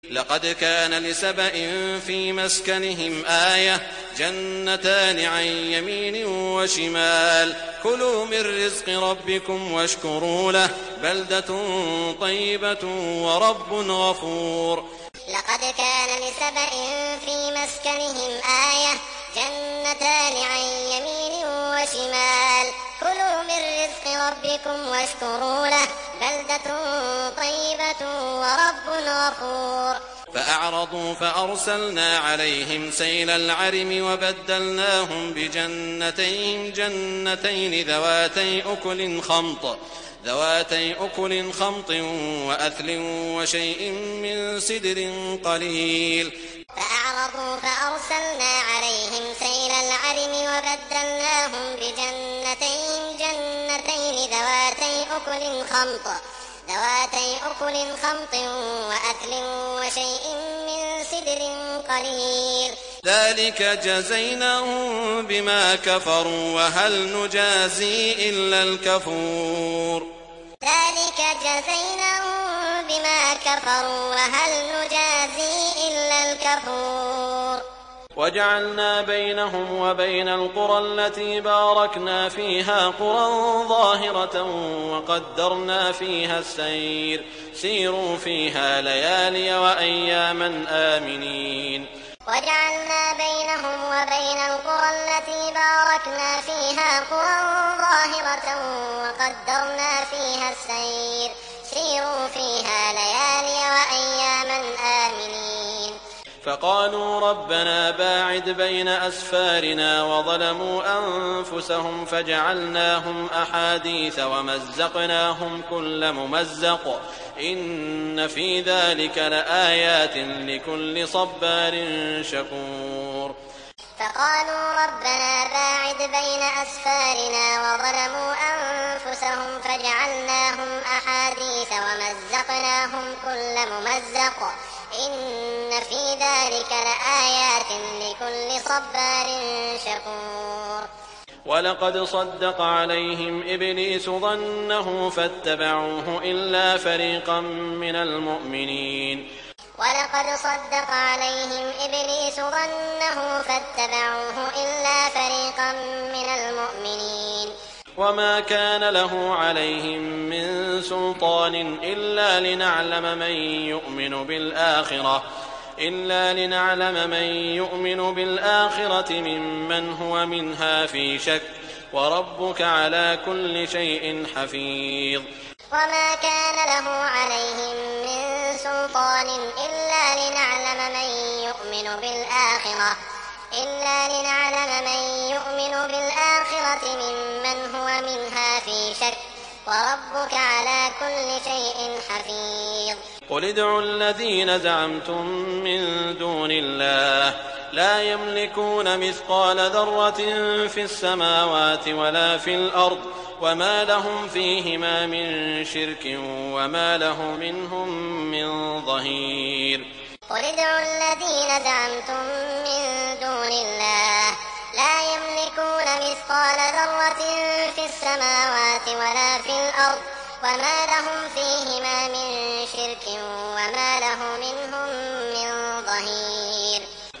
لقد كان لسبإ في مسكنهم آية جنتان عن يمين وشمال كلوا من رزق ربكم واشكروا له بلدة طيبة ورب غفور. لقد كان لسبإ في مسكنهم آية جنتان عن يمين وشمال كلوا من رزق ربكم واشكروا له بلدة طيبة ورب غفور. فأعرضوا فأرسلنا عليهم سيل العرم وبدلناهم بجنتين جنتين ذواتي أكل خمط وأثل وشيء من سدر قليل. فأعرضوا فأرسلنا عليهم سيل العرم وبدلناهم بجنتين جنتين ذواتي أكل خمط وأثل وشيء من سدر قليل. ذلك جزيناهم بما كفروا وهل نجازي إلا الكفور. ذلك جزيناهم بما كفروا وهل نجازي إلا الكفور. وجعلنا بينهم وبين القرى التي باركنا فيها قرى ظاهرة وقدرنا فيها السير سيروا فيها ليالي وأياما آمنين. وجعلنا بينهم وبين القرى التي باركنا فيها قرى ظاهرة وقدرنا فيها السير سيروا فيها ليالي وأياما آمنين. فقالوا ربنا باعد بين أسفارنا وظلموا أنفسهم فجعلناهم أحاديث ومزقناهم كل ممزق إن في ذلك لآيات لكل صبار شكور. فقالوا ربنا باعد بين أسفارنا وظلموا أنفسهم فجعلناهم أحاديث ومزقناهم كل ممزق إن في ذلك لآيات لكل صبار شكور. ولقد صدق عليهم إبليس ظنه فاتبعوه إلا فريقا من المؤمنين. ولقد صدق عليهم إبليس ظنه فاتبعوه إلا فريقا من المؤمنين. وما كان له عليهم من سلطان إلا لنعلم من يؤمن بالآخرة ممن هو منها في شك وربك على كل شيء حفيظ. وما كان له عليهم من سلطان إلا لنعلم من يؤمن بالآخرة ممن هو منها في شك وربك على كل شيء حفيظ. قل ادعوا الذين زعمتم من دون الله لا يملكون مثقال ذرة في السماوات ولا في الأرض وما لهم فيهما من شرك وما له منهم من ظهير. قل ادعوا الذين زعمتم من دون الله لا يملكون مثقال ذرة في السماوات ولا في الأرض وما لهم فيهما من شرك وما له منهم من